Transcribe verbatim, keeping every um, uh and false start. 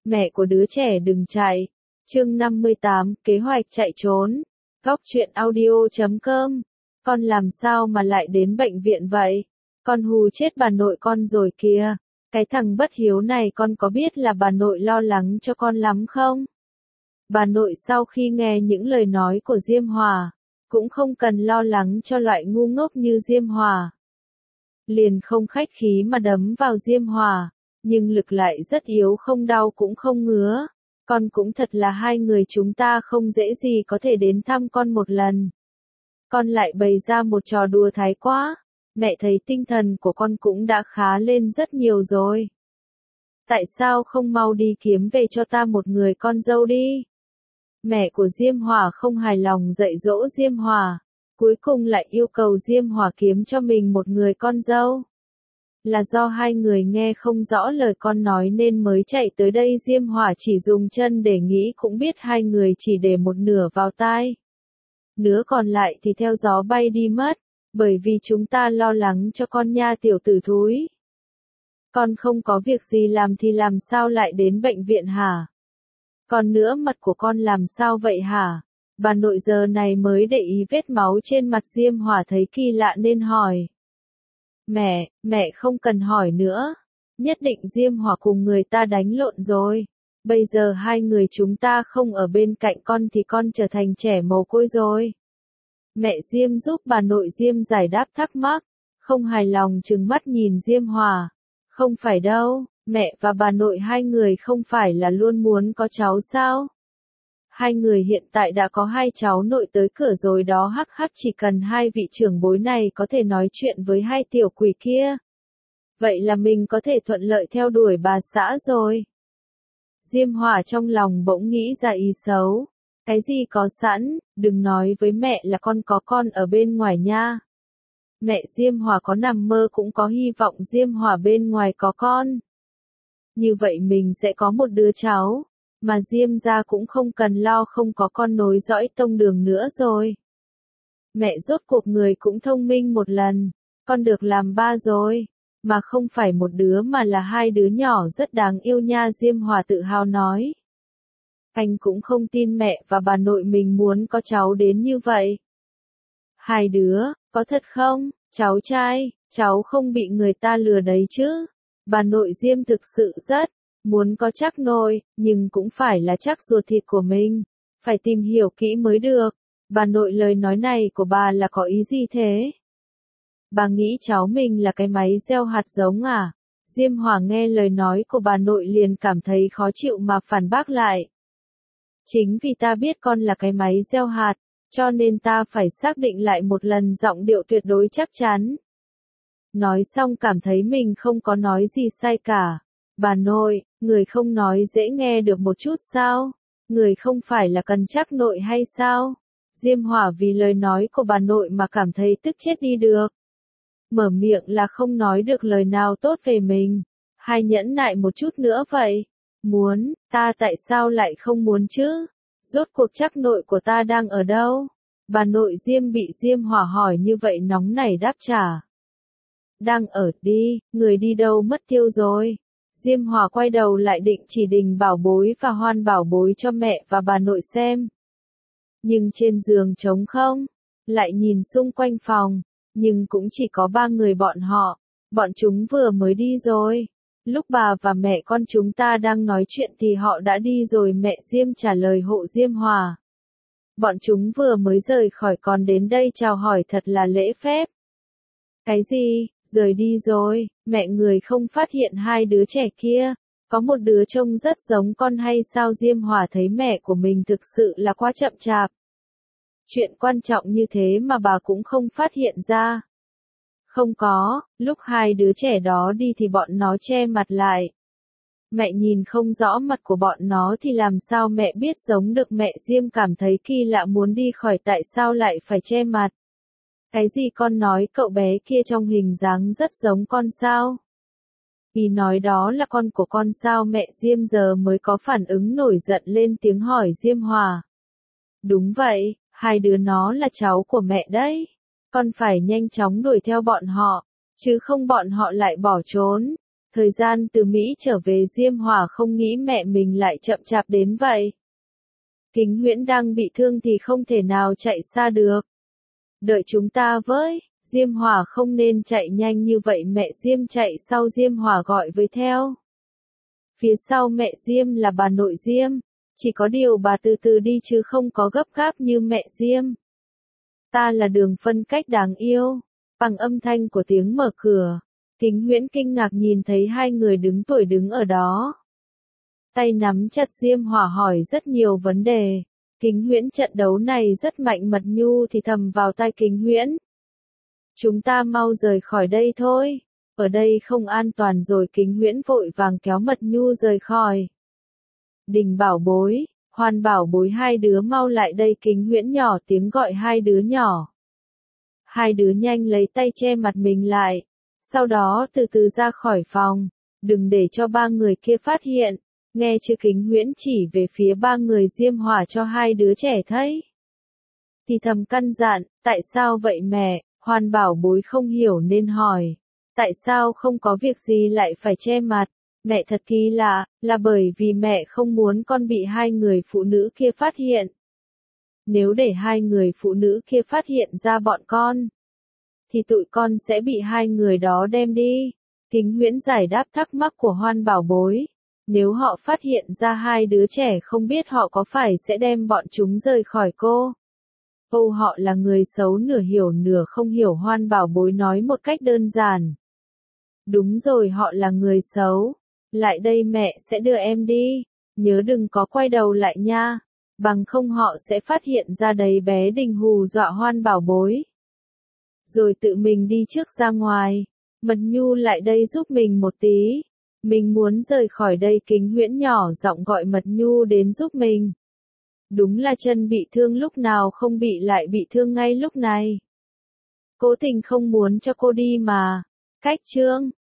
Mẹ của đứa trẻ đừng chạy. Chương năm mươi tám, kế hoạch chạy trốn. Góc truyện audio chấm com. Con làm sao mà lại đến bệnh viện vậy? Con hù chết bà nội con rồi kìa. Cái thằng bất hiếu này con có biết là bà nội lo lắng cho con lắm không? Bà nội sau khi nghe những lời nói của Diêm Hòa, cũng không cần lo lắng cho loại ngu ngốc như Diêm Hòa. Liền không khách khí mà đấm vào Diêm Hòa, nhưng lực lại rất yếu, không đau cũng không ngứa. Con cũng thật là hai người chúng ta không dễ gì có thể đến thăm con một lần. Con lại bày ra một trò đùa thái quá. Mẹ thấy tinh thần của con cũng đã khá lên rất nhiều rồi. Tại sao không mau đi kiếm về cho ta một người con dâu đi? Mẹ của Diêm Hòa không hài lòng dạy dỗ Diêm Hòa, cuối cùng lại yêu cầu Diêm Hòa kiếm cho mình một người con dâu. Là do hai người nghe không rõ lời con nói nên mới chạy tới đây. Diêm Hòa chỉ dùng chân để nghĩ cũng biết hai người chỉ để một nửa vào tai. Nửa còn lại thì theo gió bay đi mất, bởi vì chúng ta lo lắng cho con nha tiểu tử thúi. Con không có việc gì làm thì làm sao lại đến bệnh viện hả? Còn nữa mặt của con làm sao vậy hả? Bà nội giờ này mới để ý vết máu trên mặt. Diêm Hòa thấy kỳ lạ nên hỏi. Mẹ, mẹ không cần hỏi nữa. Nhất định Diêm Hòa cùng người ta đánh lộn rồi. Bây giờ hai người chúng ta không ở bên cạnh con thì con trở thành trẻ mồ côi rồi. Mẹ Diêm giúp bà nội Diêm giải đáp thắc mắc, không hài lòng trừng mắt nhìn Diêm Hòa. Không phải đâu, mẹ và bà nội hai người không phải là luôn muốn có cháu sao? Hai người hiện tại đã có hai cháu nội tới cửa rồi đó. Hắc hắc, chỉ cần hai vị trưởng bối này có thể nói chuyện với hai tiểu quỷ kia. Vậy là mình có thể thuận lợi theo đuổi bà xã rồi. Diêm Hòa trong lòng bỗng nghĩ ra ý xấu. Cái gì có sẵn, đừng nói với mẹ là con có con ở bên ngoài nha. Mẹ Diêm Hòa có nằm mơ cũng có hy vọng Diêm Hòa bên ngoài có con. Như vậy mình sẽ có một đứa cháu, mà Diêm gia cũng không cần lo không có con nối dõi tông đường nữa rồi. Mẹ rốt cuộc người cũng thông minh một lần, con được làm ba rồi, mà không phải một đứa mà là hai đứa nhỏ rất đáng yêu nha. Diêm Hòa tự hào nói. Anh cũng không tin mẹ và bà nội mình muốn có cháu đến như vậy. Hai đứa, có thật không, cháu trai, cháu không bị người ta lừa đấy chứ. Bà nội Diêm thực sự rất muốn có chắc nôi, nhưng cũng phải là chắc ruột thịt của mình. Phải tìm hiểu kỹ mới được. Bà nội, lời nói này của bà là có ý gì thế? Bà nghĩ cháu mình là cái máy gieo hạt giống à? Diêm Hòa nghe lời nói của bà nội liền cảm thấy khó chịu mà phản bác lại. Chính vì ta biết con là cái máy gieo hạt, cho nên ta phải xác định lại một lần, giọng điệu tuyệt đối chắc chắn. Nói xong cảm thấy mình không có nói gì sai cả. Bà nội, người không nói dễ nghe được một chút sao? Người không phải là cần chắc nội hay sao? Diêm Hòa vì lời nói của bà nội mà cảm thấy tức chết đi được. Mở miệng là không nói được lời nào tốt về mình. Hay nhẫn nại một chút nữa vậy? Muốn, ta tại sao lại không muốn chứ? Rốt cuộc chắc nội của ta đang ở đâu? Bà nội Diêm bị Diêm Hòa hỏi như vậy nóng nảy đáp trả. Đang ở đi, người đi đâu mất tiêu rồi. Diêm Hòa quay đầu lại định chỉ Đình Bảo Bối và Hoan Bảo Bối cho mẹ và bà nội xem. Nhưng trên giường trống không, lại nhìn xung quanh phòng, nhưng cũng chỉ có ba người bọn họ. Bọn chúng vừa mới đi rồi. Lúc bà và mẹ con chúng ta đang nói chuyện thì họ đã đi rồi. Mẹ Diêm trả lời hộ Diêm Hòa. Bọn chúng vừa mới rời khỏi còn đến đây chào hỏi thật là lễ phép. Cái gì, rời đi rồi, mẹ người không phát hiện hai đứa trẻ kia, có một đứa trông rất giống con hay sao? Diêm Hòa thấy mẹ của mình thực sự là quá chậm chạp. Chuyện quan trọng như thế mà bà cũng không phát hiện ra. Không có, lúc hai đứa trẻ đó đi thì bọn nó che mặt lại. Mẹ nhìn không rõ mặt của bọn nó thì làm sao mẹ biết giống được? Mẹ Diêm cảm thấy kỳ lạ muốn đi khỏi, tại sao lại phải che mặt? Cái gì con nói? Cậu bé kia trong hình dáng rất giống con sao? Ý nói đó là con của con sao? Mẹ Diêm giờ mới có phản ứng, nổi giận lên tiếng hỏi Diêm Hòa. Đúng vậy, hai đứa nó là cháu của mẹ đấy. Con phải nhanh chóng đuổi theo bọn họ, chứ không bọn họ lại bỏ trốn. Thời gian từ Mỹ trở về Diêm Hỏa không nghĩ mẹ mình lại chậm chạp đến vậy. Kính Huyễn đang bị thương thì không thể nào chạy xa được. Đợi chúng ta với, Diêm Hỏa không nên chạy nhanh như vậy, mẹ Diêm chạy sau Diêm Hỏa gọi với theo. Phía sau mẹ Diêm là bà nội Diêm, chỉ có điều bà từ từ đi chứ không có gấp gáp như mẹ Diêm. Ta là Đường phân cách đáng yêu, bằng âm thanh của tiếng mở cửa. Kính Huyễn kinh ngạc nhìn thấy hai người đứng tuổi đứng ở đó. Tay nắm chặt Diêm Hỏa hỏi rất nhiều vấn đề. Kính Huyễn trận đấu này rất mạnh, Mật Nhu thì thầm vào tai Kính Huyễn. Chúng ta mau rời khỏi đây thôi, ở đây không an toàn rồi. Kính Huyễn vội vàng kéo Mật Nhu rời khỏi. Đình Bảo Bối, Hoan Bảo Bối, hai đứa mau lại đây. Kính Huyễn nhỏ tiếng gọi hai đứa nhỏ. Hai đứa nhanh lấy tay che mặt mình lại, sau đó từ từ ra khỏi phòng, đừng để cho ba người kia phát hiện. Nghe chưa? Kính Huyễn chỉ về phía ba người Diêm Hỏa cho hai đứa trẻ thấy. Thì thầm căn dặn, tại sao vậy mẹ? Hoan Bảo Bối không hiểu nên hỏi. Tại sao không có việc gì lại phải che mặt? Mẹ thật kỳ lạ, là bởi vì mẹ không muốn con bị hai người phụ nữ kia phát hiện. Nếu để hai người phụ nữ kia phát hiện ra bọn con, thì tụi con sẽ bị hai người đó đem đi. Kính Huyễn giải đáp thắc mắc của Hoan Bảo Bối. Nếu họ phát hiện ra hai đứa trẻ không biết họ có phải sẽ đem bọn chúng rời khỏi cô. Âu họ là người xấu, nửa hiểu nửa không hiểu. Hoan Bảo Bối nói một cách đơn giản. Đúng rồi, họ là người xấu. Lại đây mẹ sẽ đưa em đi. Nhớ đừng có quay đầu lại nha. Bằng không họ sẽ phát hiện ra đấy. Bé Đình hù dọa Hoan Bảo Bối. Rồi tự mình đi trước ra ngoài. Mật Nhu lại đây giúp mình một tí. Mình muốn rời khỏi đây. Kính Huyễn nhỏ giọng gọi Mật Nhu đến giúp mình. Đúng là chân bị thương lúc nào không bị lại bị thương ngay lúc này. Cố tình không muốn cho cô đi mà. Cách chương